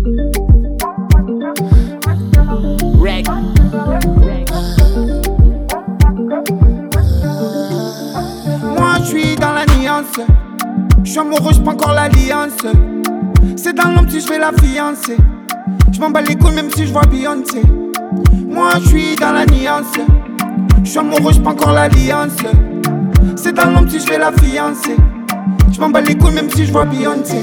Reg. Moi je suis dans la nuance. Je suis amoureux, je prends encore l'alliance. C'est dans l'ombre si je vais la fiancer. Je m'en bats les couilles même si je vois Beyoncé. Moi je suis dans la nuance. Je suis amoureux, je prends encore l'alliance. C'est dans l'ombre si je vais la fiancer. Je m'en bats les couilles même si je vois Beyoncé.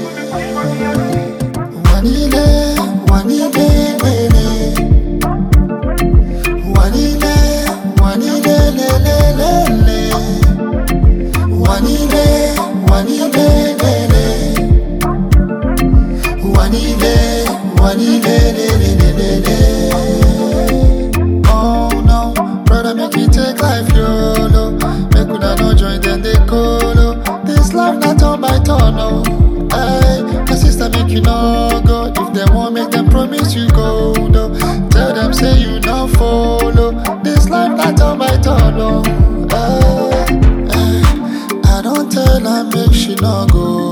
Wanile, wanile, lele. Wanile, wanile, lele, lele. Wanile, wanile, lele. Wanile, wanile, lele, lele. Oh no, brother, make it take life YOLO. Make una no join them they colo. This life not on by turn, no. Hey, my sister make you no go. If they won't make them promise you go, no. Tell them say you no follow. This life not on by turn, no. Hey, hey, I don't tell her make she no go,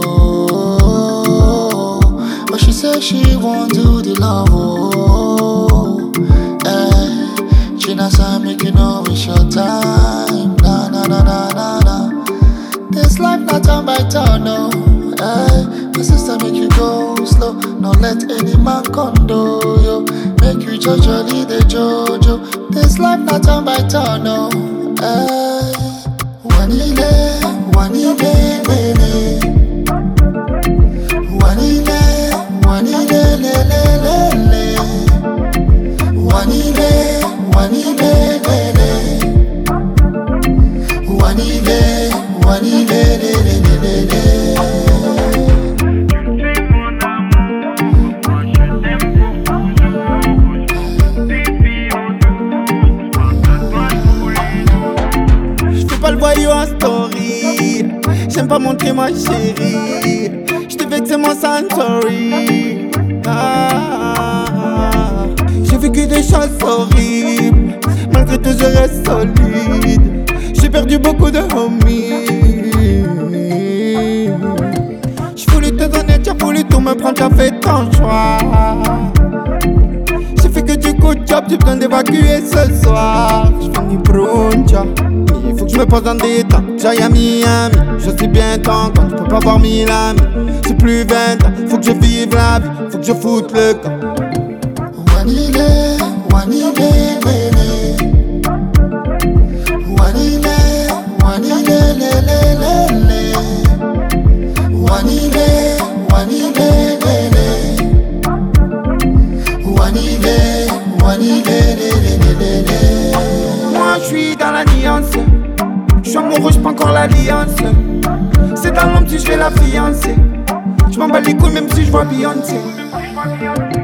but she say she won't do the love. Oh, hey, she not say make you no waste your time. Na na na na na na. This life not turn by turn, no. Hey, my sister make you go slow. Don't let any man condo yo. Make you jolly the Jojo. This life not turn by turn, no. Hey, wanile, wanile, lele. Wanile, wanile, lele, lele. Wanile, wanile, lele. Wanile, wanile, lele, lele. Pas le voyou en story. J'aime pas montrer ma chérie. J't'ai vexé mon sorry. J'ai vécu des choses horribles. Malgré tout je reste solide. J'ai perdu beaucoup de homies. J'voulais te donner, t'as voulu tout me prendre, t'as fait ton choix. J'ai fait que du coup de job, j'ai besoin d'évacuer ce soir. J'finis broncha. Il faut que je me pose dans des temps, que j'aille à Miami. Je suis bien temps quand je peux pas voir mille amis. C'est plus 20 ans, faut que je vive la vie, faut que je foute le camp. Wanile, wanile, lele. Wanile, wanile, lele, lele. Wanile, wanile, lele. Wanile, wanile, lele, lele. Moi je suis dans la nuance. Je suis amoureux, je prends encore l'alliance. C'est dans l'ombre si je vais la fiancer. Je m'en bats les couilles même si je vois Beyoncé.